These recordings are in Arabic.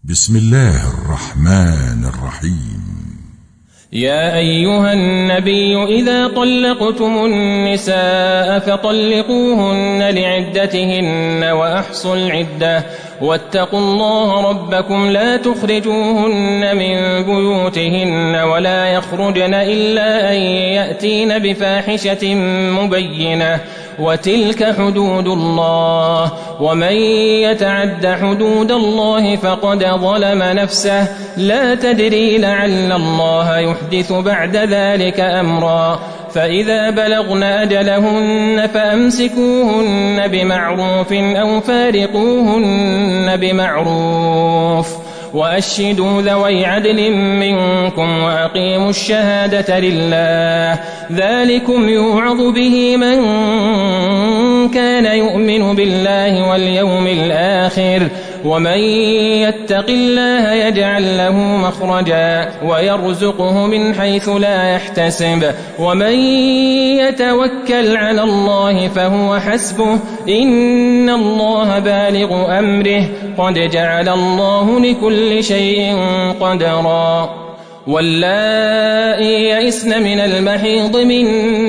بسم الله الرحمن الرحيم. يا أيها النبي إذا طلقتم النساء فطلقوهن لعدتهن وأحصوا العدة واتقوا الله ربكم لا تخرجوهن من بيوتهن ولا يخرجن إلا أن يأتين بفاحشة مبينة وتلك حدود الله ومن يتعد حدود الله فقد ظلم نفسه لا تدري لعل الله يحدث بعد ذلك أمرا فإذا بلغن أجلهن فأمسكوهن بمعروف أو فارقوهن بمعروف وأشهدوا ذوي عدل منكم وأقيموا الشهادة لله ذلكم يوعظ به من كان يؤمن بالله واليوم الآخر ومن يتق الله يجعل له مخرجا ويرزقه من حيث لا يحتسب ومن يتوكل على الله فهو حسبه إن الله بالغ أمره قد جعل الله لكل شيء قدرا واللائي يئسن من المحيض من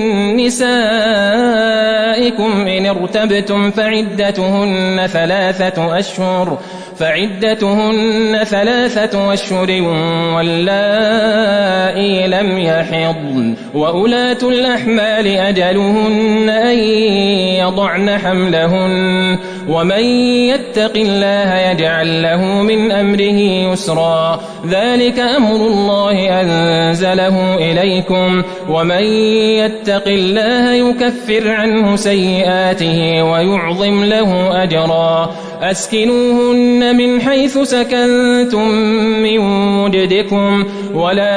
نسائكم إن ارتبتم فعدتهن ثلاثة أشهر واللائي لم يحضن وأولاة الأحمال أجلهن أن يضعن حملهن ومن يتق الله يجعل له من أمره يسرا ذلك أمر الله أنزله إليكم ومن يتق الله يكفر عنه سيئاته ويعظم له أجرا أسكنوهن من حيث سكنتم من وجدكم ولا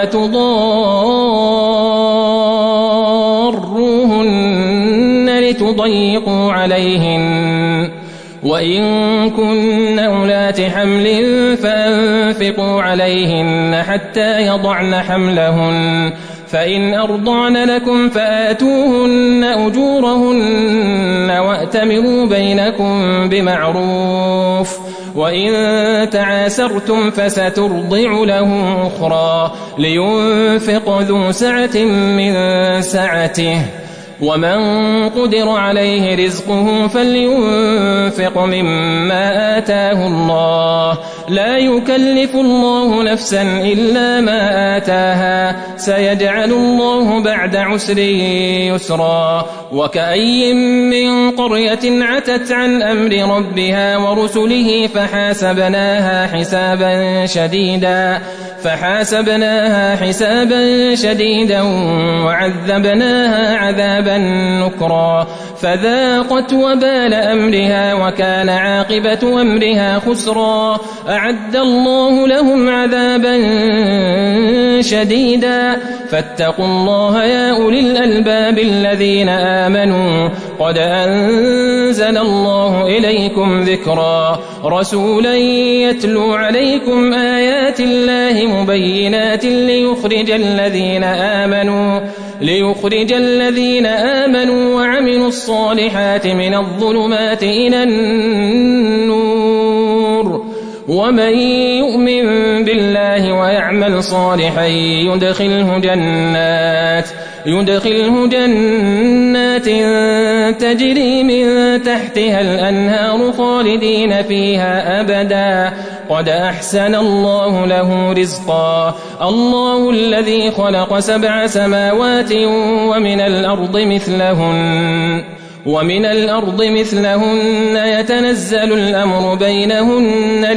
تضاروهن لتضيقوا عليهن وإن كن أولات حمل فأنفقوا عليهن حتى يضعن حملهن فإن أرضعن لكم فآتوهن أجورهن وأتمروا بينكم بمعروف وإن تعاسرتم فسترضع له أخرى لينفق ذو سعة من سعته ومن قدر عليه رزقه فلينفق مما آتاه الله لا يكلف الله نفسا إلا ما آتاها سيجعل الله بعد عسر يسرا وكأي من قرية عتت عن أمر ربها ورسله فحاسبناها حسابا شديدا وعذبناها عذابا نكرا فذاقت وبال أمرها وكان عاقبة أمرها خسرا أعد الله لهم عذابا شديدا فاتقوا الله يا أولي الألباب الذين آمنوا قد أنزل الله إليكم ذكرا رسولا يتلو عليكم آيات الله مبينات ليخرج الذين آمنوا وعملوا الصالحات من الظلمات إلى النور ومن يؤمن بالله ويعمل صالحا يدخله جنات تجري من تحتها الأنهار خالدين فيها أبدا قد أحسن الله له رزقا الله الذي خلق 7 سماوات ومن الأرض مثلهن يتنزل الأمر بينهن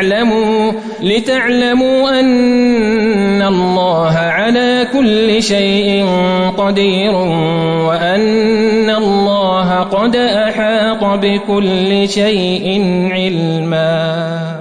لتعلموا أن الله على كل شيء قدير وأن الله قد أحاط بكل شيء علما.